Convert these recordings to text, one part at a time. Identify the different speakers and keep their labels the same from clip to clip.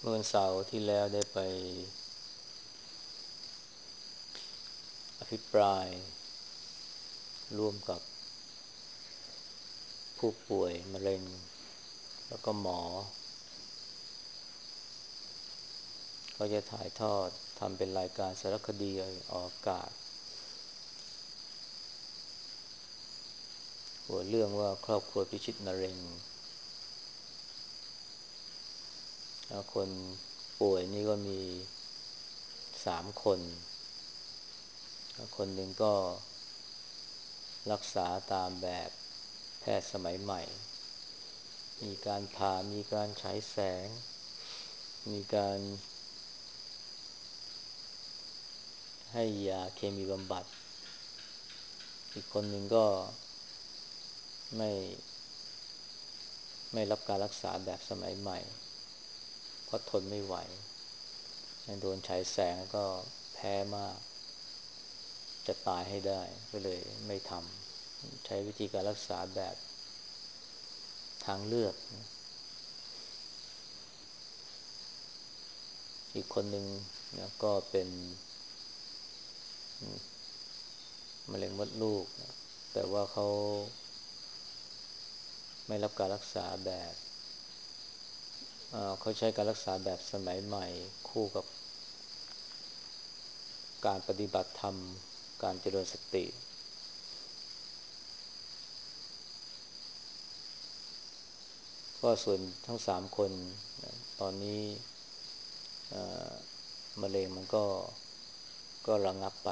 Speaker 1: เมื่อวันเสาร์ที่แล้วได้ไปอภิปรายร่วมกับผู้ป่วยมะเร็งแล้วก็หมอก็จะถ่ายทอดทำเป็นรายการสารคดีออกอากาศหัวเรื่องว่าครอบครัวพิชิตมะเร็งแล้วคนป่วยนี่ก็มี3 คนแล้วคนหนึ่งก็รักษาตามแบบแพทย์สมัยใหม่มีการผ่ามีการฉายแสงมีการให้ยาเคมีบำบัดอีกคนหนึ่งก็ไม่ไม่รับการรักษาแบบสมัยใหม่เพราะทนไม่ไหวโดนฉายแสงก็แพ้มากจะตายให้ได้ก็เลยไม่ทำใช้วิธีการรักษาแบบทางเลือกอีกคนหนึ่งนะก็เป็นมะเร็งมดลูกนะแต่ว่าเขาไม่รับการรักษาแบบเขาใช้การรักษาแบบสมัยใหม่คู่กับการปฏิบัติธรรมการเจริญสติก็ส่วนทั้ง3 คนนะตอนนี้มะเร็งมันก็ระงับไป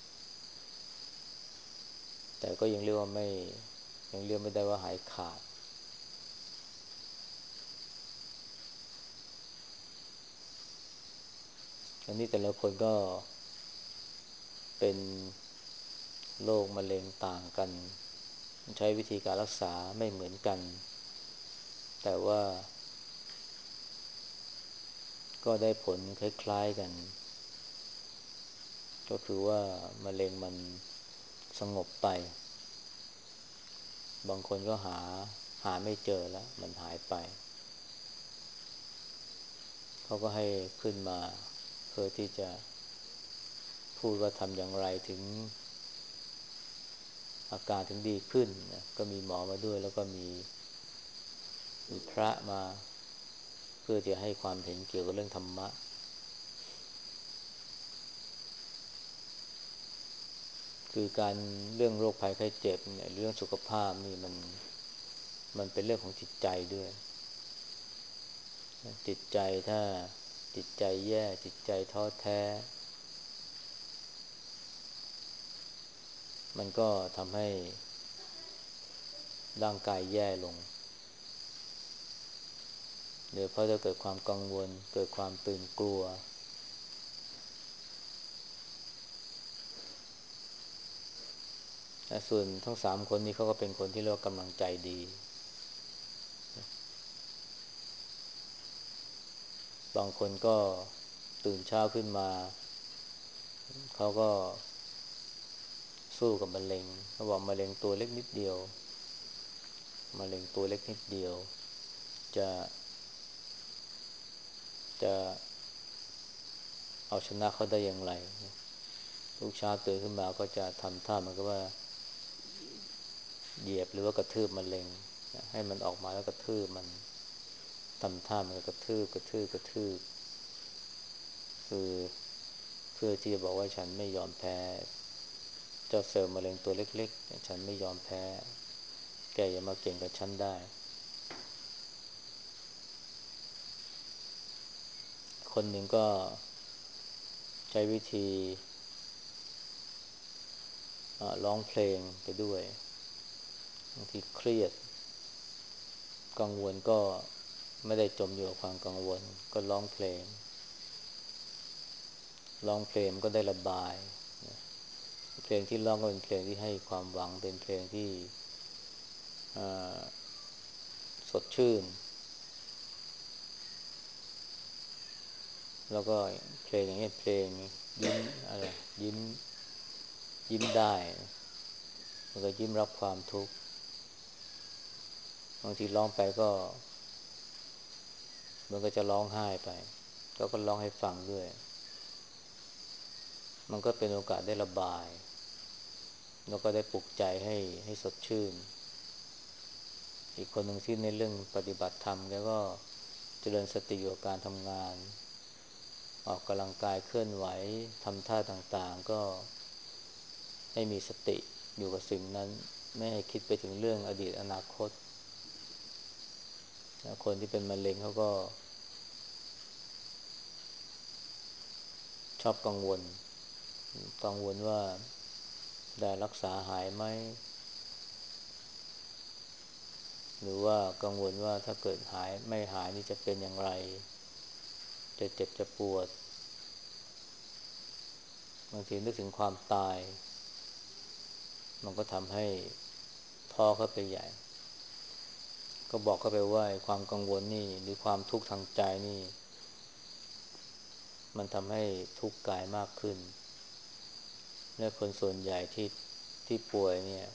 Speaker 1: แต่ก็ยังเรียกว่าไม่ยังเรียกไม่ได้ว่าหายขาดอันนี้แต่ละคนก็เป็นโรคมะเร็งต่างกันใช้วิธีการรักษาไม่เหมือนกันแต่ว่าก็ได้ผลคล้ายๆกันก็คือว่ามะเร็งมันสงบไปบางคนก็หาไม่เจอแล้วมันหายไปเขาก็ให้ขึ้นมาเพื่อที่จะพูดว่าทำอย่างไรถึงอาการถึงดีขึ้นนะก็มีหมอมาด้วยแล้วก็มีพระมาเพื่อจะให้ความเห็นเกี่ยวกับเรื่องธรรมะคือการเรื่องโรคภัยไข้เจ็บเนี่ยเรื่องสุขภาพนี่มันเป็นเรื่องของจิตใจด้วยจิตใจถ้าจิตใจแย่จิตใจท้อแท้มันก็ทำให้ร่างกายแย่ลงเดี๋ยวพอจะเกิดความกังวลเกิดความตื่นกลัวแต่ส่วนทั้ง3 คนนี้เขาก็เป็นคนที่เรียกว่ากำลังใจดีบางคนก็ตื่นเช้าขึ้นมาเขาก็สู้กับมะเร็งเขาบอกมะเร็งตัวเล็กนิดเดียวมะเร็งตัวเล็กนิดเดียวจะจะเอาชนะเขาได้อย่างไรทุกเช้าตื่นขึ้นมาก็จะทำท่าเหมือนกับว่าเหยียบหรือว่ากระทืบมะเร็งให้มันออกมาแล้วกระทืบมันทำท่ามันกระทืบกระทืบกระทืบคือเพื่อที่จะบอกว่าฉันไม่ยอมแพ้เจ้าเซลล์มะเร็งตัวเล็กๆฉันไม่ยอมแพ้แกอย่ามาเก่งกับฉันได้คนหนึ่งก็ใช้วิธีร้องเพลงไปด้วยบางทีเครียดกังวลก็ไม่ได้จมอยู่กับความกังวลก็ร้องเพลงก็ได้ระบายเพลงที่ร้องก็เป็นเพลงที่ให้ความหวังเป็นเพลงที่สดชื่นแล้วก็เพลงอย่างเงี้ยเพลงยิ้มอะไรยิ้มยิ้มได้แล้วก็ยิ้มรับความทุกข์บางทีร้องไปก็มันก็จะร้องไห้ไปเขาก็ร้องให้ฟังด้วยมันก็เป็นโอกาสได้ระบายแล้วก็ได้ปลุกใจให้สดชื่นอีกคนหนึ่งที่ในเรื่องปฏิบัติธรรมแกก็เจริญสติอยู่กับการทำงานออกกำลังกายเคลื่อนไหวทำท่าต่างๆก็ให้มีสติอยู่กับสิ่งนั้นไม่ให้คิดไปถึงเรื่องอดีตอนาคตคนที่เป็นมะเร็งเขาก็ชอบกังวลว่าได้รักษาหายไหมหรือว่ากังวลว่าถ้าเกิดหายไม่หายนี่จะเป็นอย่างไรจะเจ็บจะปวดบางทีนึกถึงความตายมันก็ทำให้ท้อเข้าไปใหญ่ก็บอกเข้าไปว่าความกังวลนี่หรือความทุกข์ทางใจนี่มันทำให้ทุกข์กายมากขึ้นและคนส่วนใหญ่ที่ป่วยเนี่ย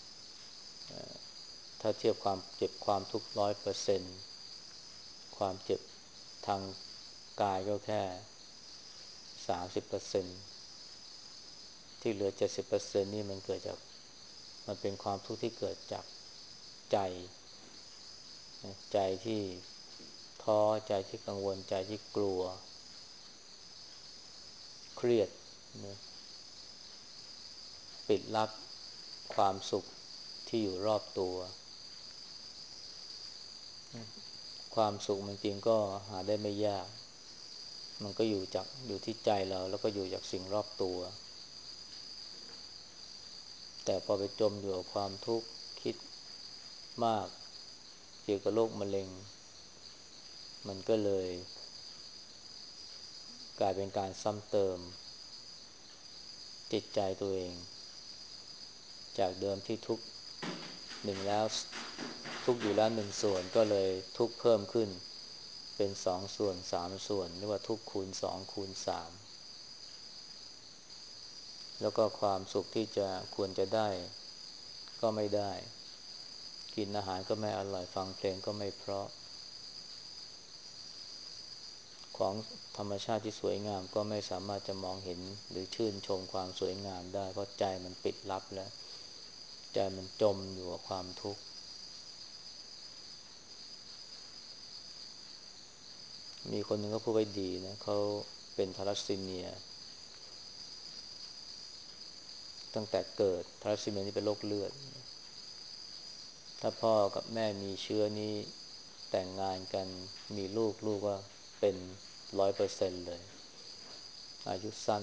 Speaker 1: ถ้าเทียบความเจ็บความทุกข์100%ความเจ็บทางกายก็แค่30%ที่เหลือ70%นี่มันเกิดจากมันเป็นความทุกข์ที่เกิดจากใจใจที่ท้อใจที่กังวลใจที่กลัวเครียดนะปิดลับความสุขที่อยู่รอบตัวความสุขมันจริงก็หาได้ไม่ยากมันก็อยู่ที่ใจเราแล้วก็อยู่จากสิ่งรอบตัวแต่พอไปจมอยู่กับความทุกข์คิดมากเกี่ยวกับโรคมะเร็งมันก็เลยกลายเป็นการซ้ำเติมจิตใจตัวเองจากเดิมที่ทุกข์หนึ่งแล้วทุกข์อยู่แล้วหนึ่งส่วนก็เลยทุกข์เพิ่มขึ้นเป็น2ส่วน3ส่วนเรียกว่าทุกข์คูณ2คูณ3แล้วก็ความสุขที่จะควรจะได้ก็ไม่ได้กินอาหารก็ไม่อร่อยฟังเพลงก็ไม่เพราะของธรรมชาติที่สวยงามก็ไม่สามารถจะมองเห็นหรือชื่นชมความสวยงามได้เพราะใจมันปิดลับแล้วใจมันจมอยู่กับความทุกข์มีคนหนึ่งเขาพูดไว้ดีนะเขาเป็นทาลัสซีเมียตั้งแต่เกิดทาลัสซีเมียนี่เป็นโรคเลือดถ้าพ่อกับแม่มีเชื้อนี้แต่งงานกันมีลูกก็เป็น100%เลยอายุสั้น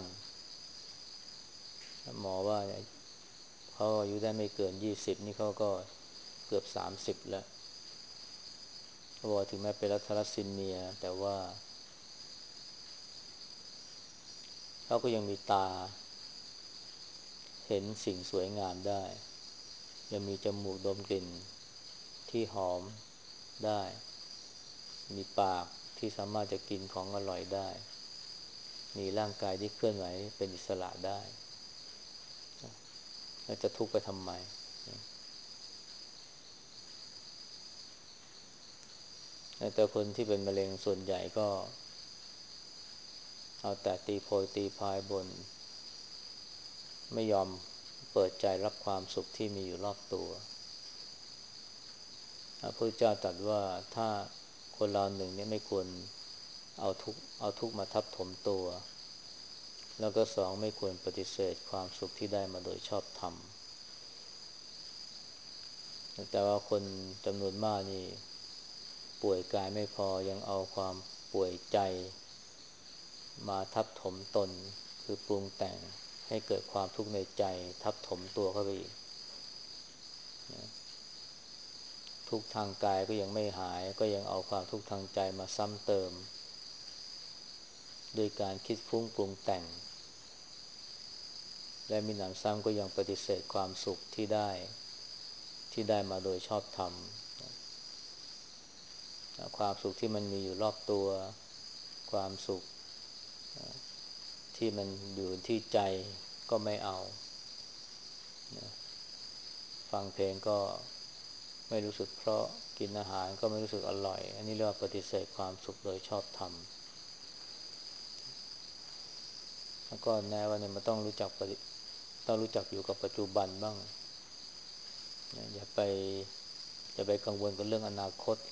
Speaker 1: หมอว่าเขาอายุได้ไม่เกิน20นี่เขาก็เกือบ30แล้วเขาบอกถึงแม้เป็นทาลัสซีเมียแต่ว่าเขาก็ยังมีตาเห็นสิ่งสวยงามได้ยังมีจมูกดมกลิ่นที่หอมได้มีปากที่สามารถจะกินของอร่อยได้มีร่างกายที่เคลื่อนไหวเป็นอิสระได้แล้วจะทุกข์ไปทำไมแต่คนที่เป็นมะเร็งส่วนใหญ่ก็เอาแต่ตีโพยตีพายบ่นไม่ยอมเปิดใจรับความสุขที่มีอยู่รอบตัวพระพุทธเจ้าตรัสว่าถ้าคนเราหนึ่งเนี่ยไม่ควรเอาทุกข์มาทับถมตัวแล้วก็สองไม่ควรปฏิเสธความสุขที่ได้มาโดยชอบธรรมแต่ว่าคนจำนวนมากนี่ป่วยกายไม่พอยังเอาความป่วยใจมาทับถมตนคือปรุงแต่งให้เกิดความทุกข์ในใจทับถมตัวเข้าไปอีกทุกข์ทางกายก็ยังไม่หายก็ยังเอาความทุกข์ทางใจมาซ้ำเติมโดยการคิดฟุ้งปรุงแต่งและมีหนำซ้ำก็ยังปฏิเสธความสุขที่ได้มาโดยชอบธรรมความสุขที่มันมีอยู่รอบตัวความสุขที่มันอยู่ที่ใจก็ไม่เอาฟังเพลงก็ไม่รู้สึกเพราะกินอาหารก็ไม่รู้สึกอร่อยอันนี้เรียกว่าปฏิเสธความสุขโดยชอบธรรมแล้วก็แน่ว่าเนี่ยมันต้องรู้จักอยู่กับปัจจุบันบ้างนะอย่าไปกังวลกับเรื่องอนาคต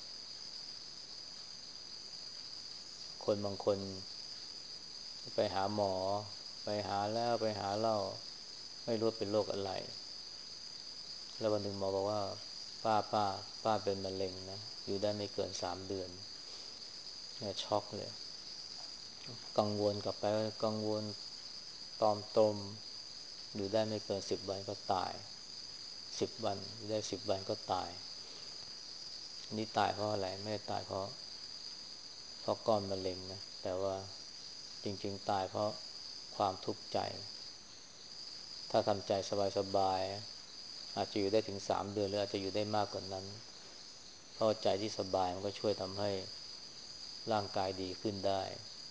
Speaker 1: คนบางคนไปหาหมอไปหาแล้วไปหาเล่าไม่รู้เป็นโรคอะไรแล้ววันหนึ่งหมอบอกว่าป้าเป็นมะเร็งนะอยู่ได้ไม่เกิน3 เดือนเนี่ยช็อกเลยกังวลกลับไปกังวลตอมตมอยู่ได้ไม่เกิน10 วันก็ตาย10 วันอยู่ได้10 วันก็ตายนี่ตายเพราะอะไรไม่ได้ตายเพราะก้อนมะเร็งนะแต่ว่าจริงๆตายเพราะความทุกข์ใจถ้าทำใจสบายๆอาจจะอยู่ได้ถึง3 เดือนหรืออาจจะอยู่ได้มากกว่านั้นเพราะใจที่สบายมันก็ช่วยทำให้ร่างกายดีขึ้นได้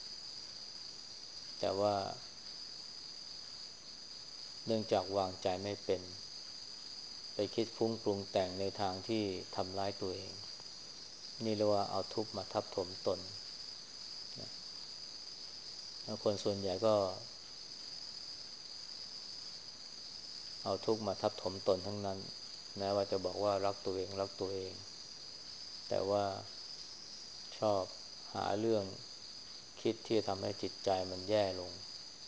Speaker 1: แต่ว่าเนื่องจากวางใจไม่เป็นไปคิดฟุ้งปรุงแต่งในทางที่ทำร้ายตัวเองนี่เรียกว่าเอาทุกข์มาทับถมตนแล้วคนส่วนใหญ่ก็เอาทุกข์มาทับถมตนทั้งนั้นแม้ว่าจะบอกว่ารักตัวเองแต่ว่าชอบหาเรื่องคิดที่จะทำให้จิตใจมันแย่ลง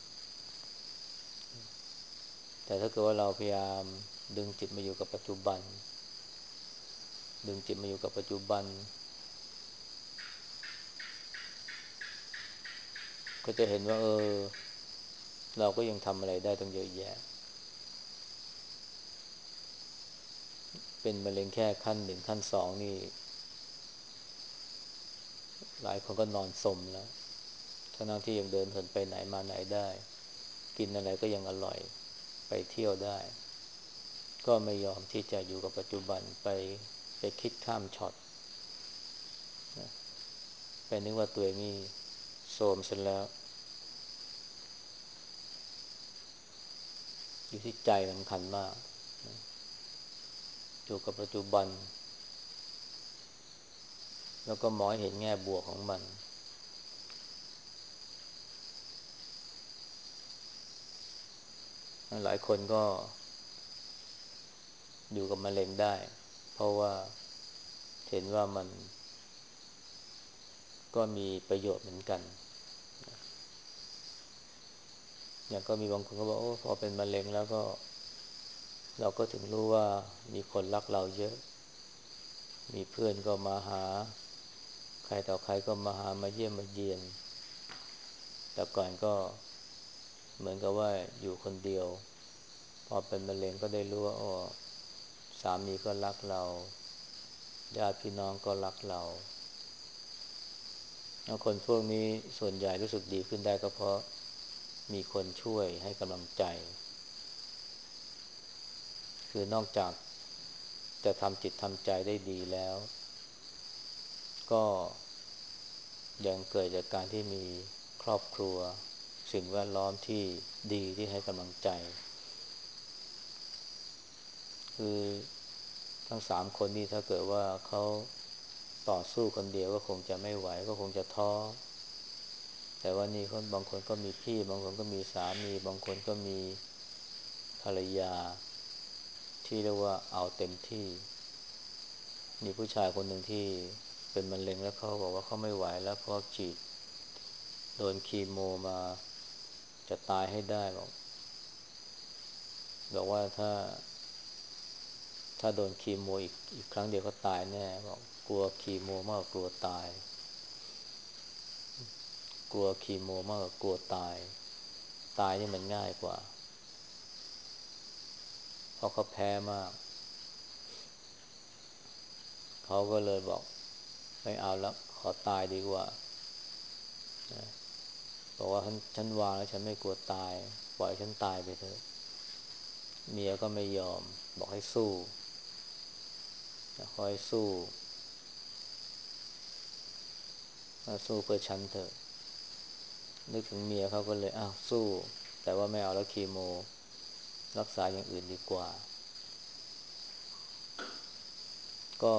Speaker 1: แต่ถ้าเกิดว่าเราพยายามดึงจิตมาอยู่กับปัจจุบันดึงจิตมาอยู่กับปัจจุบันก็จะเห็นว่าเราก็ยังทำอะไรได้ตั้งเยอะแยะเป็นมะเร็งแค่ขั้น 1ขั้น 2นี่หลายคนก็นอนสมแล้วทั้งที่ยังเดินเหินไปไหนมาไหนได้กินอะไรก็ยังอร่อยไปเที่ยวได้ก็ไม่ยอมที่จะอยู่กับปัจจุบันไปคิดข้ามช็อตนะไปนึกว่าตัวเองนี่โทรมเสร็จแล้วอยู่ที่ใจสำคัญมากนะอยู่กับปัจจุบันแล้วก็มองให้เห็นแง่บวกของมันหลายคนก็อยู่กับมะเร็งได้เพราะว่าเห็นว่ามันก็มีประโยชน์เหมือนกันอย่างก็มีบางคนก็บอกโอ้พอเป็นมะเร็งแล้วก็เราก็ถึงรู้ว่ามีคนรักเราเยอะมีเพื่อนก็มาหาใครต่อใครก็มาหามาเยี่ยมมาเยียนแต่ก่อนก็เหมือนกับว่าอยู่คนเดียวพอเป็นมะเร็งก็ได้รู้ว่าอ๋อสามีก็รักเราญาติพี่น้องก็รักเราแล้วคนพวกนี้ส่วนใหญ่รู้สึกดีขึ้นได้ก็เพราะมีคนช่วยให้กำลังใจคือนอกจากจะทำจิตทำใจได้ดีแล้วก็ยังเกิดจากการที่มีครอบครัวสิ่งแวดล้อมที่ดีที่ให้กำลังใจคือทั้ง3 คนนี่ถ้าเกิดว่าเขาต่อสู้คนเดียวก็คงจะไม่ไหวก็คงจะท้อแต่ว่านี่คนบางคนก็มีพี่บางคนก็มีสามีบางคนก็มีภรรยาที่เรียกว่าเอาเต็มที่มีผู้ชายคนหนึ่งที่เป็นมะเร็งแล้วเขาบอกว่าเขาไม่ไหวแล้วเพราะฉีดโดนคีโมมาจะตายให้ได้บอกว่าถ้าโดนคีโมอีกครั้งเดียวก็ตายแน่บอกกลัวคีโมมากกว่ากลัวตายกลัวคีโมมากกว่ากลัวตายนี่มันง่ายกว่าเพราะเขาแพ้มากเขาก็เลยบอกไม่เอาแล้วขอตายดีกว่าบอกว่าฉันวางแล้วฉันไม่กลัวตายปล่อยฉันตายไปเถอะเมียก็ไม่ยอมบอกให้สู้คอยสู้เพื่อฉันเถอะนึกถึงเมียเขาก็เลยอ้าวสู้แต่ว่าไม่เอาแล้วคีโมรักษาอย่างอื่นดีกว่าก็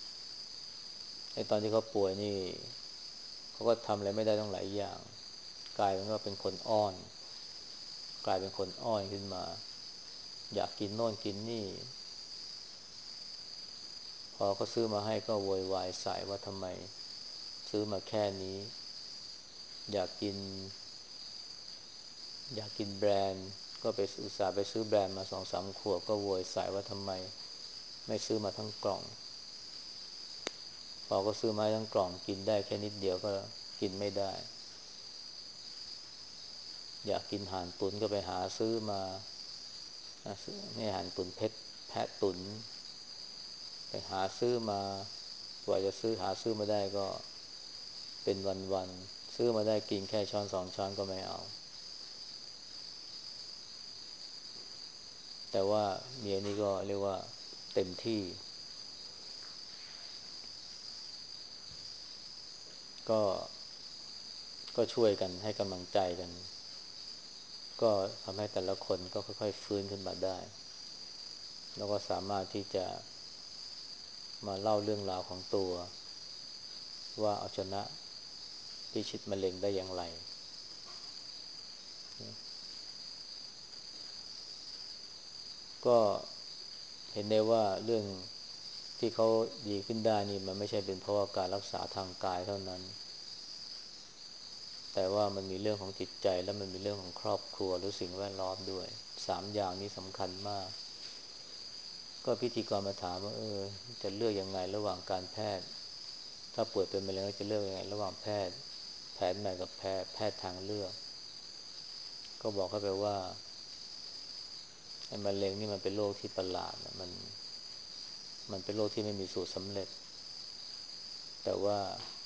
Speaker 1: ไอตอนที่เขาป่วยนี่เขาก็ทำอะไรไม่ได้ต้องหลายอย่างกลายเป็นว่าเป็นคนอ้อนกลายเป็นคนอ้อนขึ้นมาอยากกินโน่นกินนี่พอเขาซื้อมาให้ก็โวยวายใส่ว่าทำไมซื้อมาแค่นี้อยากกินอยากกินแบรนด์ก็ไปอุตส่าห์ไปซื้อแบรนด์มา2-3 ขวดก็โวยใส่ว่าทำไมไม่ซื้อมาทั้งกล่องพอก็ซื้อมาทั้งกล่องกินได้แค่นิดเดียวก็กินไม่ได้อยากกินห่านตุ๋นก็ไปหาซื้อมาซื้อไม่ห่านตุ๋นแพะตุ๋นไปหาซื้อมากว่าจะหาซื้อมาได้ก็เป็นวันๆซื้อมาได้กินแค่1-2 ช้อนก็ไม่เอาแต่ว่าเมียนี่ก็เรียกว่าเต็มที่ก็ช่วยกันให้กำลังใจกันก็ทำให้แต่ละคนก็ค่อยๆฟื้นขึ้นมาได้แล้วก็สามารถที่จะมาเล่าเรื่องราวของตัวว่าเอาชนะพิชิตมะเร็งได้อย่างไรก็เห็นได้ว่าเรื่องที่เขาดีขึ้นได้นี่มันไม่ใช่เป็นเพราะว่าการรักษาทางกายเท่านั้นแต่ว่ามันมีเรื่องของจิตใจและมันมีเรื่องของครอบครัวหรือสิ่งแวดล้อมด้วย3 อย่างนี้สำคัญมากก็พิธีกรมาถามว่าจะเลือกยังไงระหว่างการแพทย์ถ้าป่วยเป็นมะเร็งจะเลือกยังไงระหว่างแพทย์แผนใหม่กับแพทย์ทางเลือกก็บอกเขาไปว่าไอ้มะเร็งนี่มันเป็นโรคที่ประหลาดนะมันเป็นโรคที่ไม่มีสูตรสำเร็จแต่ว่า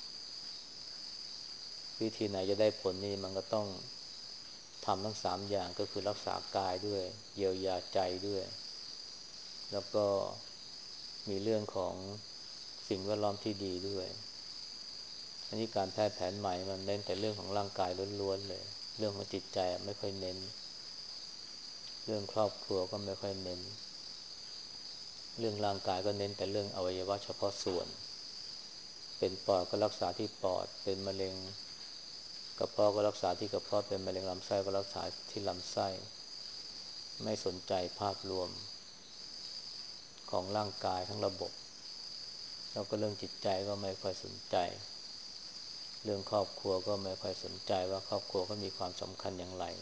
Speaker 1: วิธีไหนจะได้ผลนี่มันก็ต้องทำทั้ง3 อย่างก็คือรักษากายด้วยเยียวยาใจด้วยแล้วก็มีเรื่องของสิ่งแวดล้อมที่ดีด้วยอันนี้การแพทย์แผนใหม่มันเน้นแต่เรื่องของร่างกายล้วนๆเลยเรื่องของจิตใจไม่ค่อยเน้นเรื่องครอบครัวก็ไม่ค่อยเน้นเรื่องร่างกายก็เน้นแต่เรื่องอวัยวะเฉพาะส่วนเป็นปอดก็รักษาที่ปอดเป็นมะเร็งกระเพาะก็รักษาที่กระเพาะเป็นมะเร็งลำไส้ก็รักษาที่ลำไส้ไม่สนใจภาพรวมของร่างกายทั้งระบบแล้วก็เรื่องจิตใจก็ไม่ค่อยสนใจเรื่องครอบครัวก็ไม่ค่อยสนใจว่าครอบครัวก็มีความสำคัญอย่างไร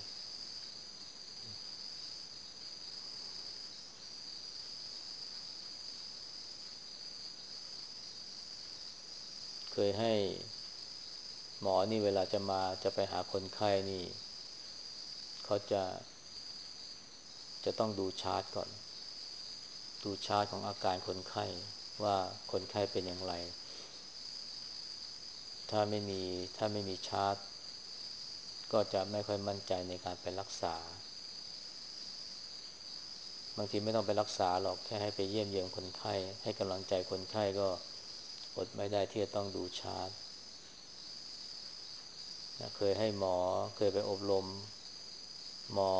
Speaker 1: เคยให้หมอนี่เวลาจะไปหาคนไข้นี่เขาจะต้องดูชาร์ตก่อนดูชาร์ตของอาการคนไข้ว่าคนไข้เป็นอย่างไรถ้าไม่มีชาร์ตก็จะไม่ค่อยมั่นใจในการไปรักษาบางทีไม่ต้องไปรักษาหรอกแค่ให้ไปเยี่ยมเยียนคนไข้ให้กำลังใจคนไข้ก็อดไม่ได้ที่จะต้องดูชาร์ตเคยให้หมอเคยไปหมอ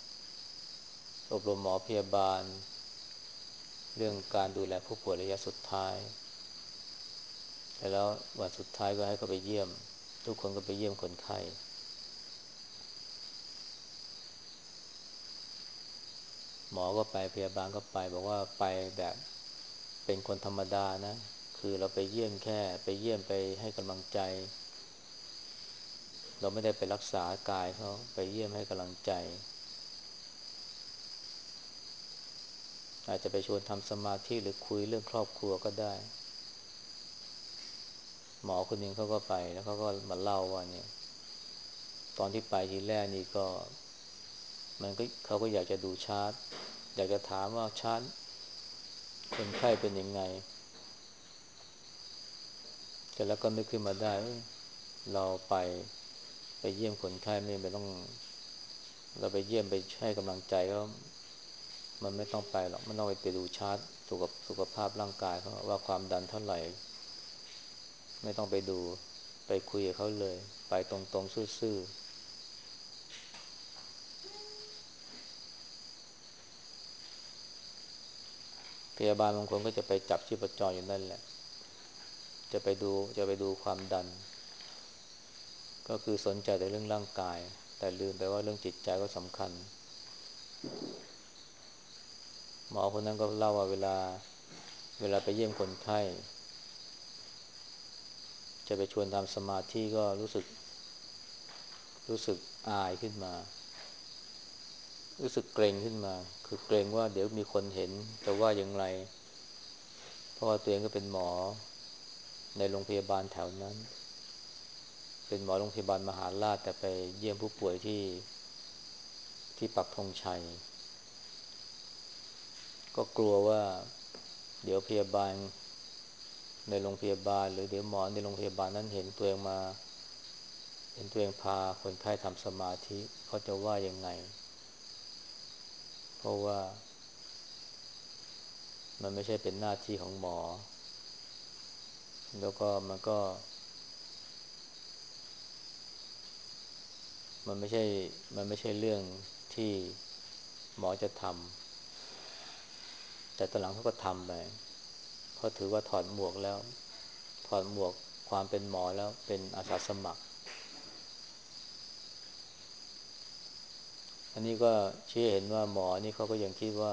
Speaker 1: หมอพยาบาลเรื่องการดูแลผู้ป่วยระยะสุดท้ายแล้ววันสุดท้ายก็ให้เขาไปเยี่ยมทุกคนก็ไปเยี่ยมคนไข้หมอก็ไปพยาบาลก็ไปบอกว่าไปแบบเป็นคนธรรมดานะคือเราไปเยี่ยมแค่ไปเยี่ยมไปให้กำลังใจเราไม่ได้ไปรักษากายเขาไปเยี่ยมให้กำลังใจอาจจะไปชวนทำสมาธิหรือคุยเรื่องครอบครัวก็ได้หมอคนหนึ่งเขาก็ไปแล้วเขาก็มาเล่าว่าเนี่ยตอนที่ไปทีแรกนี่ก็เขาก็อยากจะดูชาร์ตอยากจะถามว่าชาร์ตคนไข้เป็นยังไงแต่แล้วก็นึกขึ้นมาได้เราไปเยี่ยมคนไข้ไม่ต้องเราไปเยี่ยมไปให้กำลังใจก็มันไม่ต้องไปหรอกมันต้องไปดูชาร์ตสุขภาพร่างกายเขาว่าความดันเท่าไหร่ไม่ต้องไปดูไปคุยกับเขาเลยไปตรงๆซื่อๆพยาบาลบางคนก็จะไปจับชีพจรอยู่นั่นแหละจะไปดูความดันก็ก็คือสนใจแต่เรื่องร่างกายแต่ลืมไปว่าเรื่องจิตใจก็สำคัญหมอคนนั้นก็เล่าว่าเวลาไปเยี่ยมคนไข้จะไปชวนทำสมาธิก็รู้สึกอายขึ้นมารู้สึกเกรงขึ้นมาคือเกรงว่าเดี๋ยวมีคนเห็นจะว่าอย่างไรเพราะว่าตัวเองก็เป็นหมอในโรงพยาบาลแถวนั้นเป็นหมอโรงพยาบาลมหาราชแต่ไปเยี่ยมผู้ป่วยที่ปักธงชัยก็กลัวว่าเดี๋ยวพยาบาลในโรงพยาบาลหรือเดี๋ยวหมอในโรงพยาบาลนั้นเห็นตัวเองพาคนไข้ทำสมาธิเขาจะว่ายังไงเพราะว่ามันไม่ใช่เป็นหน้าที่ของหมอแล้วก็มันไม่ใช่เรื่องที่หมอจะทำแต่ตอนหลังเขาก็ทำไปเพราะถือว่าถอดหมวกแล้วถอดหมวกความเป็นหมอแล้วเป็นอาสาสมัครอันนี้ก็ชี้เห็นว่าหมอนี่เขาก็ยังคิดว่า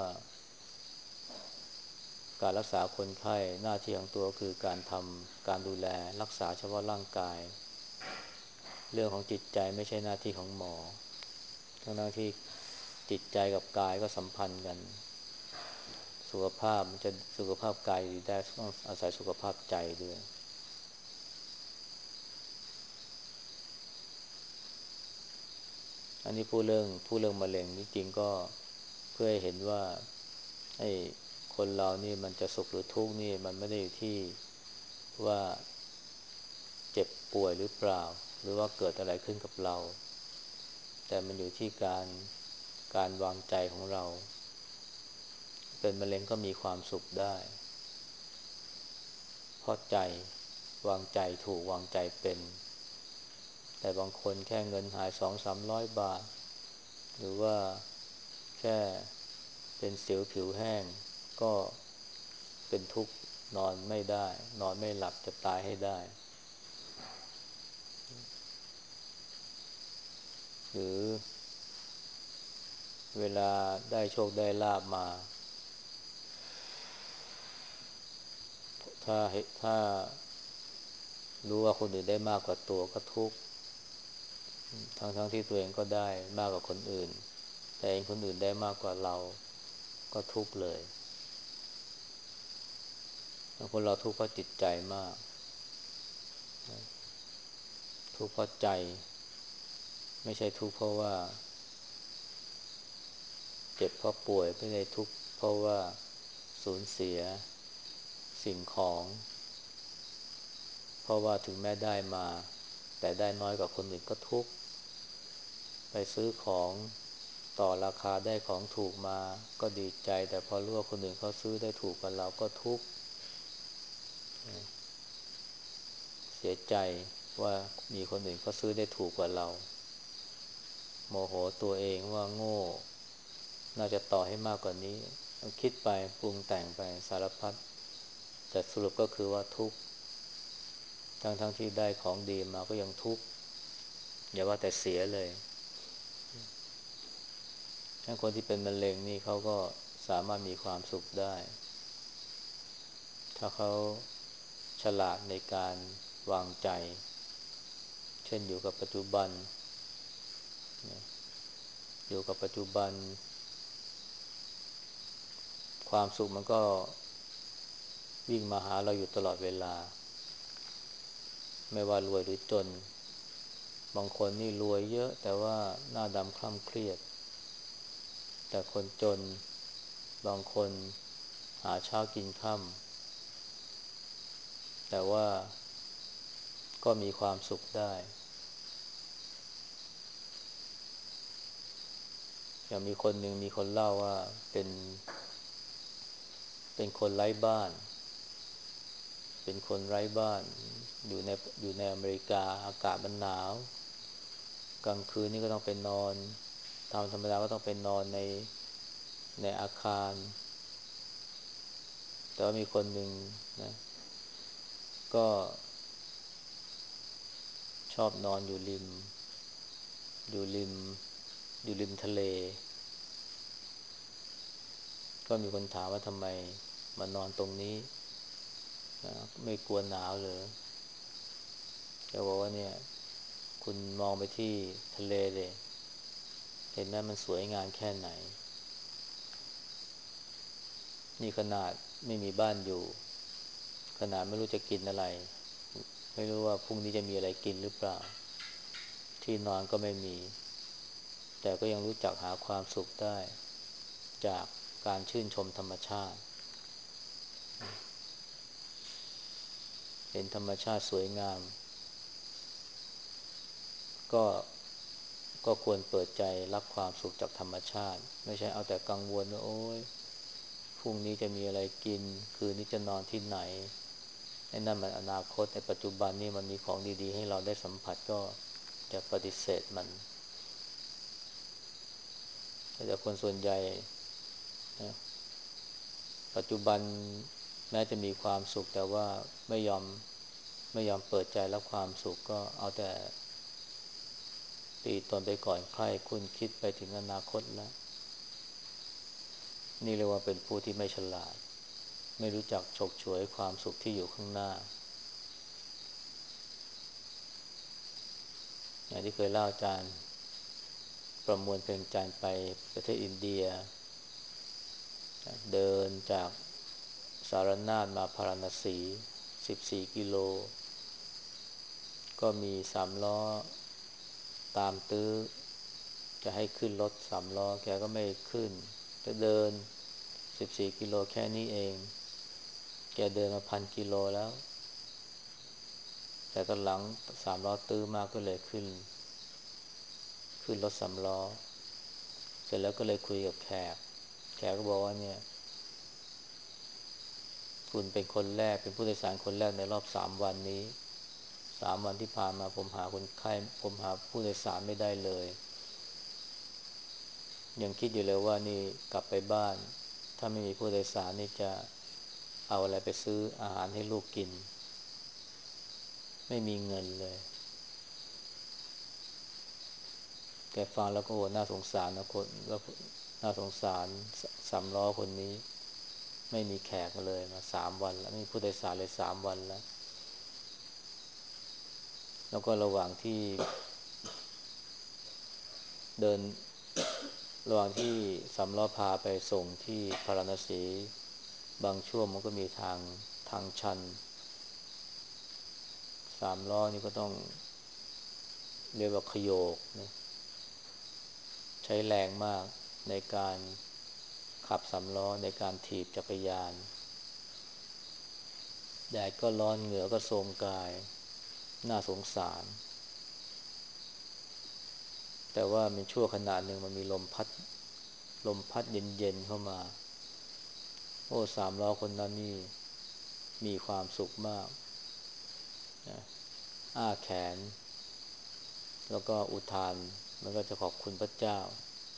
Speaker 1: การรักษาคนไข้หน้าที่ของตัวคือการดูแลรักษาเฉพาะร่างกายเรื่องของจิตใจไม่ใช่หน้าที่ของหมอทั้งที่จิตใจกับกายก็สัมพันธ์กันสุขภาพกายดีได้ต้องอาศัยสุขภาพใจด้วยอันนี้พูดเรื่องมะเร็งนี่จริงก็เพื่อให้เห็นว่าไอ้คนเรานี่มันจะสุขหรือทุกข์นี่มันไม่ได้อยู่ที่ว่าเจ็บป่วยหรือเปล่าหรือว่าเกิดอะไรขึ้นกับเราแต่มันอยู่ที่การวางใจของเราเป็นมะเร็งก็มีความสุขได้เพราะใจวางใจถูกวางใจเป็นแต่บางคนแค่เงินหาย200-300 บาทหรือว่าแค่เป็นสิวผิวแห้งก็เป็นทุกข์นอนไม่ได้นอนไม่หลับจะตายให้ได้หรือเวลาได้โชคได้ลาภมาถ้ารู้ว่าคนอื่นได้มากกว่าตัวก็ทุกข์ทั้งที่ตัวเองก็ได้มากกว่าคนอื่นแต่เองคนอื่นได้มากกว่าเราก็ทุกข์เลยคนเราทุกข์เพราะจิตใจมากทุกข์เพราะใจไม่ใช่ทุกข์เพราะว่าเจ็บเพราะป่วยไม่ได้ทุกข์เพราะว่าสูญเสียสิ่งของเพราะว่าถึงแม้ได้มาแต่ได้น้อยกว่าคนอื่นก็ทุกข์ไปซื้อของต่อราคาได้ของถูกมาก็ดีใจแต่พอรู้ว่าคนอื่นเขาซื้อได้ถูกกว่าเราก็ทุกข์เสียใจว่ามีคนอื่นเขาซื้อได้ถูกกว่าเราโมโหตัวเองว่าโง่น่าจะต่อให้มากกว่านี้คิดไปปรุงแต่งไปสารพัดแต่สรุปก็คือว่าทุกข์ทั้งที่ได้ของดีมาก็ยังทุกข์อย่าว่าแต่เสียเลยถ้าคนที่เป็นมะเร็งนี่เขาก็สามารถมีความสุขได้ถ้าเขาฉลาดในการวางใจเช่นอยู่กับปัจจุบันอยู่กับปัจจุบันความสุขมันก็วิ่งมาหาเราอยู่ตลอดเวลาไม่ว่ารวยหรือจนบางคนนี่รวยเยอะแต่ว่าหน้าดำคล้ำเครียดแต่คนจนบางคนหาเช้ากินค่ำแต่ว่าก็มีความสุขได้อย่างมีคนหนึ่งมีคนเล่าว่าเป็นคนไร้บ้านเป็นคนไร้บ้านอยู่ในอเมริกาอากาศมันหนาวกลางคืนนี่ก็ต้องไปนอนตามธรรมดาก็ต้องไปนอนในอาคารแต่ว่ามีคนหนึ่งนะก็เช่ชอบนอนอยู่ริมอยู่ริมทะเลก็มีคนถามว่าทำไมมานอนตรงนี้ไม่กลัวหนาวเหรอแกบอกว่าเนี่ยคุณมองไปที่ทะเลเลยเห็นไหมมันสวยงามแค่ไหนนี่ขนาดไม่มีบ้านอยู่ขนาดไม่รู้จะกินอะไรไม่รู้ว่าพรุ่งนี้จะมีอะไรกินหรือเปล่าที่นอนก็ไม่มีแต่ก็ยังรู้จักหาความสุขได้จากการชื่นชมธรรมชาติเห็นธรรมชาติสวยงามก็ก็ควรเปิดใจรับความสุขจากธรรมชาติไม่ใช่เอาแต่กังวลว่าโอ๊ยพรุ่งนี้จะมีอะไรกินคืนนี้จะนอนที่ไหนไอ้นั่นมันอนาคตในปัจจุบันนี่มันมีของดีๆให้เราได้สัมผัสก็จะปฏิเสธมันแต่คนส่วนใหญ่นะปัจจุบันแม้จะมีความสุขแต่ว่าไม่ยอมไม่ยอมเปิดใจรับความสุขก็เอาแต่ตีตนไปก่อนใครคุณคิดไปถึงอนาคตแล้วนี่เรียกว่าเป็นผู้ที่ไม่ฉลาดไม่รู้จักฉกฉวยความสุขที่อยู่ข้างหน้าอย่างที่เคยเล่าอาจารย์ประมวลเพลงจันทร์ไปประเทศอินเดียเดินจากสารนาถมาพาราณสี14 กิโลก็มี3 ล้อตามตื้อจะให้ขึ้นรถ3 ล้อแกก็ไม่ขึ้นจะเดิน14 กิโลแค่นี้เองแกเดินมา1,000 กิโลแล้วแต่ตอนหลัง3 ล้อตื้อมากก็เลยขึ้นรถ3 ล้อเสร็จแล้วก็เลยคุยกับแขกก็บอกว่าเนี่ยคุณเป็นคนแรกเป็นผู้โดยสารคนแรกในรอบ3 วันนี้3 วันที่ผ่านมาผมหาคนไข้ผมหาผู้โดยสารไม่ได้เลยยังคิดอยู่เลยว่านี่กลับไปบ้านถ้าไม่มีผู้โดยสารนี่จะเอาอะไรไปซื้ออาหารให้ลูกกินไม่มีเงินเลยแกฟังแล้วก็โหน่าสงสารนะคนแล้วน่าสงสาร3 ล้อคนนี้ไม่มีแขกมาเลยมา3 วันแล้วไม่มีผู้โดยสารเลย3 วันแล้วก็เดินระหว่างที่3 ล้อพาไปส่งที่พาราณสีบางช่วงมันก็มีทางชัน3 ล้อนี่ก็ต้องเรียกว่าขโยกนะใช้แรงมากในการขับ3 ล้อในการถีบจักรยานแดดก็ร้อนเหงื่อก็โทรมกายน่าสงสารแต่ว่ามันชั่วขณะหนึ่งมันมีลมพัดเย็นๆเข้ามาโอ้3 ล้อคนนั้นนี่มีความสุขมากนะอ้าแขนแล้วก็อุทานมันก็จะขอบคุณพระเจ้า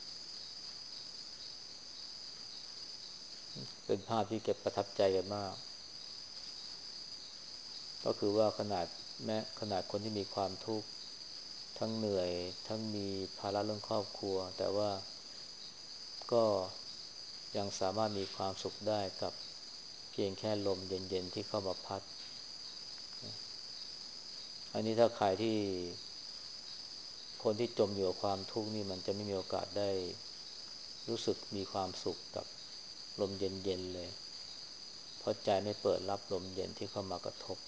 Speaker 1: เป็นภาพที่เก็บประทับใจกันมากก็คือว่าขนาดคนที่มีความทุกข์ทั้งเหนื่อยทั้งมีภาระเรื่องครอบครัวแต่ว่าก็ยังสามารถมีความสุขได้กับเพียงแค่ลมเย็นๆที่เข้ามาพัดอันนี้ถ้าใครที่คนที่จมอยู่กับความทุกข์นี่มันจะไม่มีโอกาสได้รู้สึกมีความสุขกับลมเย็นๆเลยเพราะใจไม่เปิดรับลมเย็นที่เข้ามากระทบ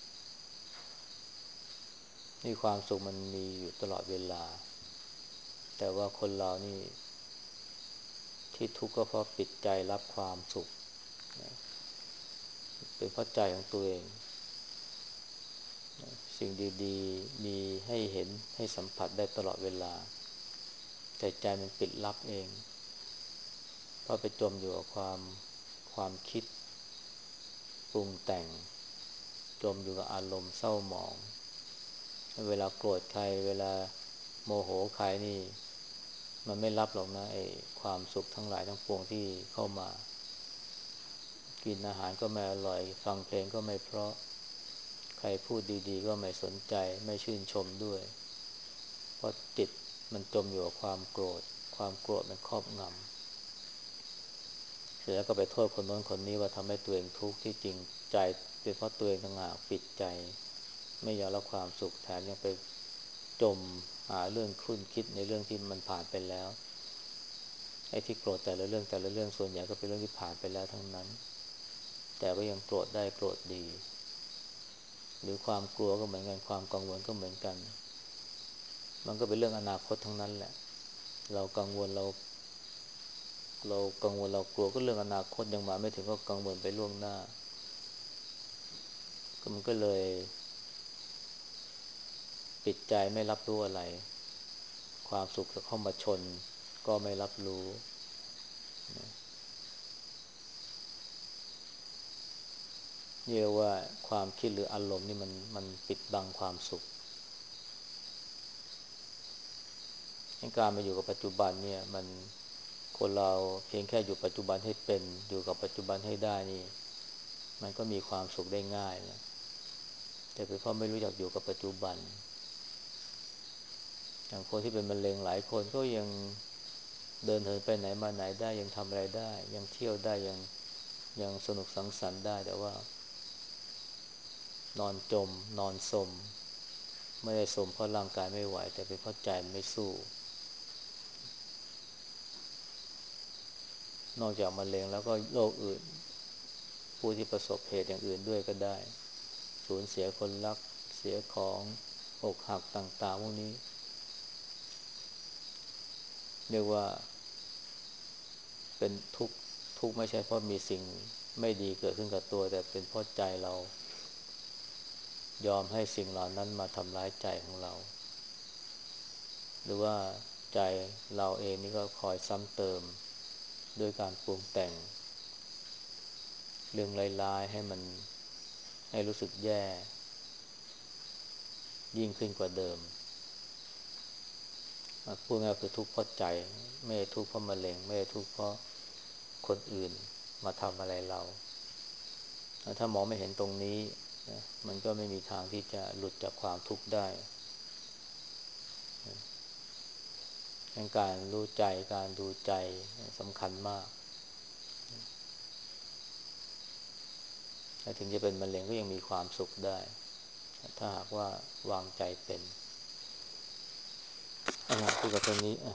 Speaker 1: นี่ความสุขมันมีอยู่ตลอดเวลาแต่ว่าคนเรานี่ที่ทุกข์ก็เพราะปิดใจรับความสุขเป็นเพราะใจของตัวเองสิ่งดีๆมีให้เห็นให้สัมผัสได้ตลอดเวลาแต่ใจมันปิดรับเองเพราะไปจมอยู่กับความคิดปรุงแต่งจมอยู่กับอารมณ์เศร้าหมองเวลาโกรธใครเวลาโมโหใครนี่มันไม่รับหรอกนะไอ้ความสุขทั้งหลายทั้งปวงที่เข้ามากินอาหารก็ไม่อร่อยฟังเพลงก็ไม่เพราะใครพูดดีๆก็ไม่สนใจไม่ชื่นชมด้วยราะจิตมันจมอยู่กับความโกรธความโกรธมันครอบงำเสร็จแล้วก็ไปโทษคนโน้นคนนี้ว่าทำให้ตัวเองทุกข์ที่จริงใจเป็นเพราะตัวเองต่างหากปิดใจไม่ยอมรับความสุขแถมยังไปจมหาเรื่องคุ้นคิดในเรื่องที่มันผ่านไปแล้วไอ้ที่โกรธแต่ละเรื่องแต่ละเรื่องส่วนใหญ่ก็เป็นเรื่องที่ผ่านไปแล้วทั้งนั้นแต่ก็ยังโกรธได้โกรธดีหรือความกลัวก็เหมือนกันความกังวลก็เหมือนกันมันก็เป็นเรื่องอนาคตทั้งนั้นแหละเรากังวลเรากังวลเรากลัวก็เรื่องอนาคตยังมาไม่ถึงก็กังวลไปล่วงหน้าก็มันก็เลยปิดใจไม่รับรู้อะไรความสุขจะเข้ามาชนก็ไม่รับรู้เรียกว่าความคิดหรืออารมณ์นี่มันปิดบังความสุขการมาอยู่กับปัจจุบันเนี่ยมันคนเราเพียงแค่อยู่ปัจจุบันให้เป็นอยู่กับปัจจุบันให้ได้นี่มันก็มีความสุขได้ง่ายนะแต่เป็นเพราะไม่รู้จักอยู่กับปัจจุบันอย่างคนที่เป็นมะเร็งหลายคนก็ยังเดินเหินไปไหนมาไหนได้ยังทำอะไรได้ยังเที่ยวได้ยังสนุกสังสรรค์ได้แต่ว่านอนจมนอนสมไม่ได้สมเพราะร่างกายไม่ไหวแต่เป็นเพราะใจมันไม่สู้นอกจากมะเร็งแล้วก็โรคอื่นผู้ที่ประสบเหตุอย่างอื่นด้วยก็ได้สูญเสียคนรักเสียของอกหักต่างๆพวกนี้เรียกว่าเป็นทุกข์ไม่ใช่เพราะมีสิ่งไม่ดีเกิดขึ้นกับตัวแต่เป็นเพราะใจเรายอมให้สิ่งเหล่านั้นมาทำร้ายใจของเราหรือว่าใจเราเองนี่ก็คอยซ้ำเติมด้วยการปรุงแต่งเรื่องร้ายๆให้มันให้รู้สึกแย่ยิ่งขึ้นกว่าเดิมพูดง่ายๆคือทุกข์เพราะใจไม่ได้ทุกข์เพราะมะเร็งไม่ได้ทุกข์เพราะคนอื่นมาทำอะไรเราถ้ามองไม่เห็นตรงนี้นะมันก็ไม่มีทางที่จะหลุดจากความทุกข์ได้การรู้ใจการดูใจสำคัญมากถึงจะเป็นมะเร็งก็ยังมีความสุขได้ถ้าหากว่าวางใจเป็นพูดกับตรงนี้